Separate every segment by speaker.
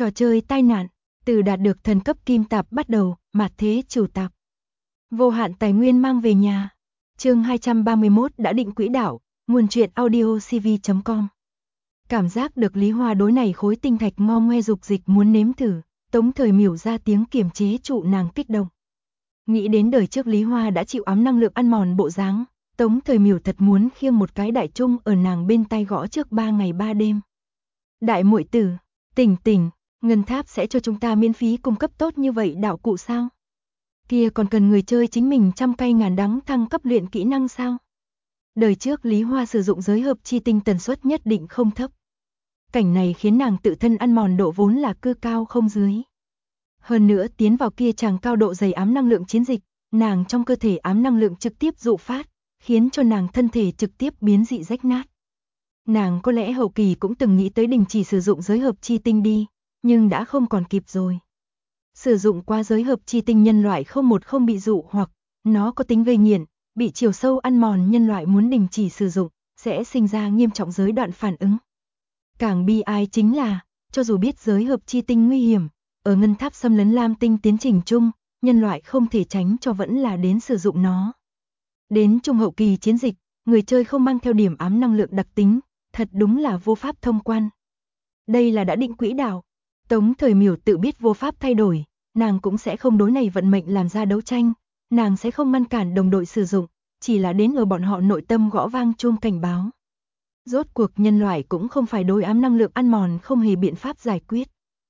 Speaker 1: Trò chơi tai nạn, từ đạt được thần cấp kim tạp bắt đầu, mạt thế chủ tạp. Vô hạn tài nguyên mang về nhà. Chương 231 đã định quỹ đạo, nguồn truyện audio cv.com. Cảm giác được Lý Hoa đối này khối tinh thạch ngo ngoe dục dịch muốn nếm thử, Tống Thời Miểu ra tiếng kiềm chế trụ nàng kích động. Nghĩ đến đời trước Lý Hoa đã chịu ám năng lượng ăn mòn bộ dáng, Tống Thời Miểu thật muốn khiêng một cái đại trung ở nàng bên tai gõ trước 3 ngày 3 đêm. Đại muội tử, tỉnh tỉnh, Ngân Tháp sẽ cho chúng ta miễn phí cung cấp tốt như vậy đạo cụ sao? Kia còn cần người chơi chính mình trăm cay ngàn đắng thăng cấp luyện kỹ năng sao? Đời trước Lý Hoa sử dụng giới hợp chi tinh tần suất nhất định không thấp. Cảnh này khiến nàng tự thân ăn mòn độ vốn là cư cao không dưới. Hơn nữa tiến vào kia chàng cao độ dày ám năng lượng chiến dịch, nàng trong cơ thể ám năng lượng trực tiếp dụ phát, khiến cho nàng thân thể trực tiếp biến dị rách nát. Nàng có lẽ hậu kỳ cũng từng nghĩ tới đình chỉ sử dụng giới hợp chi tinh đi, nhưng đã không còn kịp rồi. Sử dụng qua giới hợp chi tinh nhân loại không bị dụ hoặc nó có tính gây nghiện, bị chiều sâu ăn mòn nhân loại muốn đình chỉ sử dụng, sẽ sinh ra nghiêm trọng giới đoạn phản ứng. Càng bi ai chính là, cho dù biết giới hợp chi tinh nguy hiểm, ở Ngân Tháp xâm lấn Lam Tinh tiến trình chung, nhân loại không thể tránh cho vẫn là đến sử dụng nó. Đến trung hậu kỳ chiến dịch, người chơi không mang theo điểm ám năng lượng đặc tính, thật đúng là vô pháp thông quan. Đây là đã định quỹ đạo. Tống Thời Miểu tự biết vô pháp thay đổi, nàng cũng sẽ không đối này vận mệnh làm ra đấu tranh, nàng sẽ không ngăn cản đồng đội sử dụng, chỉ là đến ở bọn họ nội tâm gõ vang chuông cảnh báo. Rốt cuộc nhân loại cũng không phải đối ám năng lượng ăn mòn không hề biện pháp giải quyết.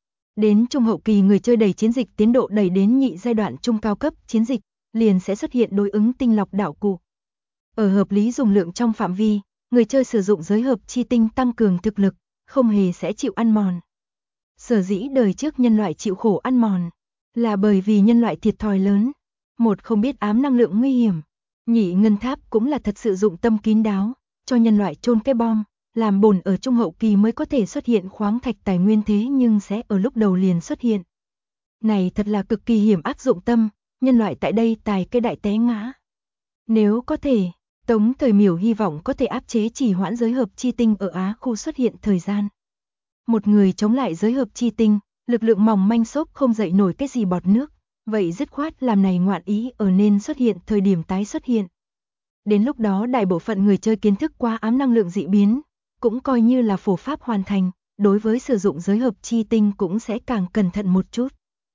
Speaker 1: Đến trung hậu kỳ người chơi đẩy chiến dịch tiến độ đẩy đến nhị giai đoạn trung cao cấp chiến dịch, liền sẽ xuất hiện đối ứng tinh lọc đạo cụ. Ở hợp lý dùng lượng trong phạm vi, người chơi sử dụng giới hợp chi tinh tăng cường thực lực, không hề sẽ chịu ăn mòn. Sở dĩ đời trước nhân loại chịu khổ ăn mòn, là bởi vì nhân loại thiệt thòi lớn. Một không biết ám năng lượng nguy hiểm, nhị Ngân Tháp cũng là thật sự dụng tâm kín đáo, cho nhân loại chôn cái bom, làm bổn ở trung hậu kỳ mới có thể xuất hiện khoáng thạch tài nguyên thế nhưng sẽ ở lúc đầu liền xuất hiện. Này thật là cực kỳ hiểm ác dụng tâm, nhân loại tại đây tài cái đại té ngã. Nếu có thể, Tống Thời Miểu hy vọng có thể áp chế trì hoãn giới hợp chi tinh ở Á khu xuất hiện thời gian. Một người chống lại giới hợp chi tinh, lực lượng mỏng manh xốp không dậy nổi cái gì bọt nước, vậy dứt khoát làm này ngoạn ý ở nên xuất hiện thời điểm tái xuất hiện. Đến lúc đó đại bộ phận người chơi kiến thức qua ám năng lượng dị biến, cũng coi như là phổ pháp hoàn thành, đối với sử dụng giới hợp chi tinh cũng sẽ càng cẩn thận một chút.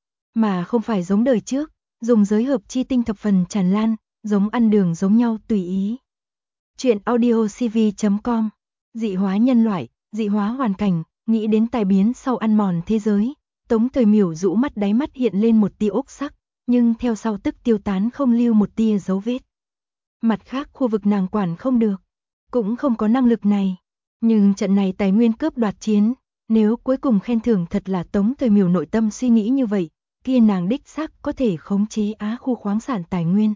Speaker 1: Mà không phải giống đời trước, dùng giới hợp chi tinh thập phần tràn lan, giống ăn đường giống nhau tùy ý. Chuyện audio cv.com. Dị hóa nhân loại, dị hóa hoàn cảnh, nghĩ đến tai biến sau ăn mòn thế giới, Tống Thời Miểu rũ mắt đáy mắt hiện lên một tia ốc sắc, nhưng theo sau tức tiêu tán không lưu một tia dấu vết. Mặt khác khu vực nàng quản không được, cũng không có năng lực này. Nhưng trận này tài nguyên cướp đoạt chiến, nếu cuối cùng khen thưởng thật là Tống Thời Miểu nội tâm suy nghĩ như vậy, kia nàng đích xác có thể khống chế Á khu khoáng sản tài nguyên.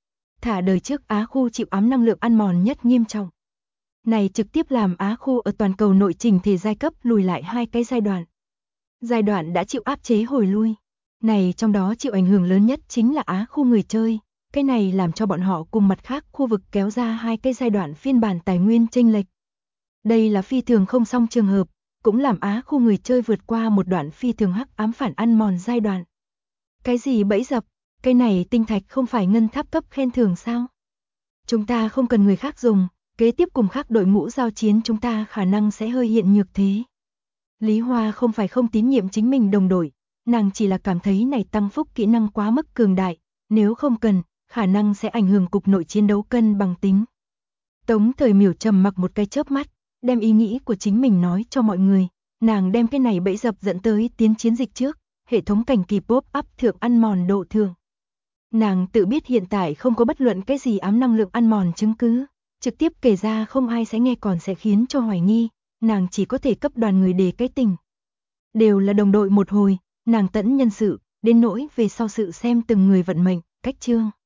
Speaker 1: Thả đời trước Á khu chịu ám năng lượng ăn mòn nhất nghiêm trọng. Này trực tiếp làm Á khu ở toàn cầu nội trình thể giai cấp lùi lại 2 cái giai đoạn. Giai đoạn đã chịu áp chế hồi lui. Này trong đó chịu ảnh hưởng lớn nhất chính là Á khu người chơi. Cái này làm cho bọn họ cùng mặt khác khu vực kéo ra 2 cái giai đoạn phiên bản tài nguyên chênh lệch. Đây là phi thường không song trường hợp, cũng làm Á khu người chơi vượt qua một đoạn phi thường hắc ám phản ăn mòn giai đoạn. Cái gì bẫy dập, cái này tinh thạch không phải Ngân Tháp cấp khen thưởng sao? Chúng ta không cần người khác dùng, kế tiếp cùng khác đội ngũ giao chiến chúng ta khả năng sẽ hơi hiện nhược thế. Lý Hoa không phải không tín nhiệm chính mình đồng đội, nàng chỉ là cảm thấy này tăng phúc kỹ năng quá mức cường đại, nếu không cần, khả năng sẽ ảnh hưởng cục nội chiến đấu cân bằng tính. Tống Thời Miểu trầm mặc một cái chớp mắt, đem ý nghĩ của chính mình nói cho mọi người, nàng đem cái này bẫy dập dẫn tới tiến chiến dịch trước, hệ thống cảnh kỳ pop-up thượng ăn mòn độ thường. Nàng tự biết hiện tại không có bất luận cái gì ám năng lượng ăn mòn chứng cứ, trực tiếp kể ra không ai sẽ nghe còn sẽ khiến cho hoài nghi, nàng chỉ có thể cấp đoàn người đề cái tình. Đều là đồng đội một hồi, nàng tẫn nhân sự, đến nỗi về sau sự xem từng người vận mệnh, cách chương.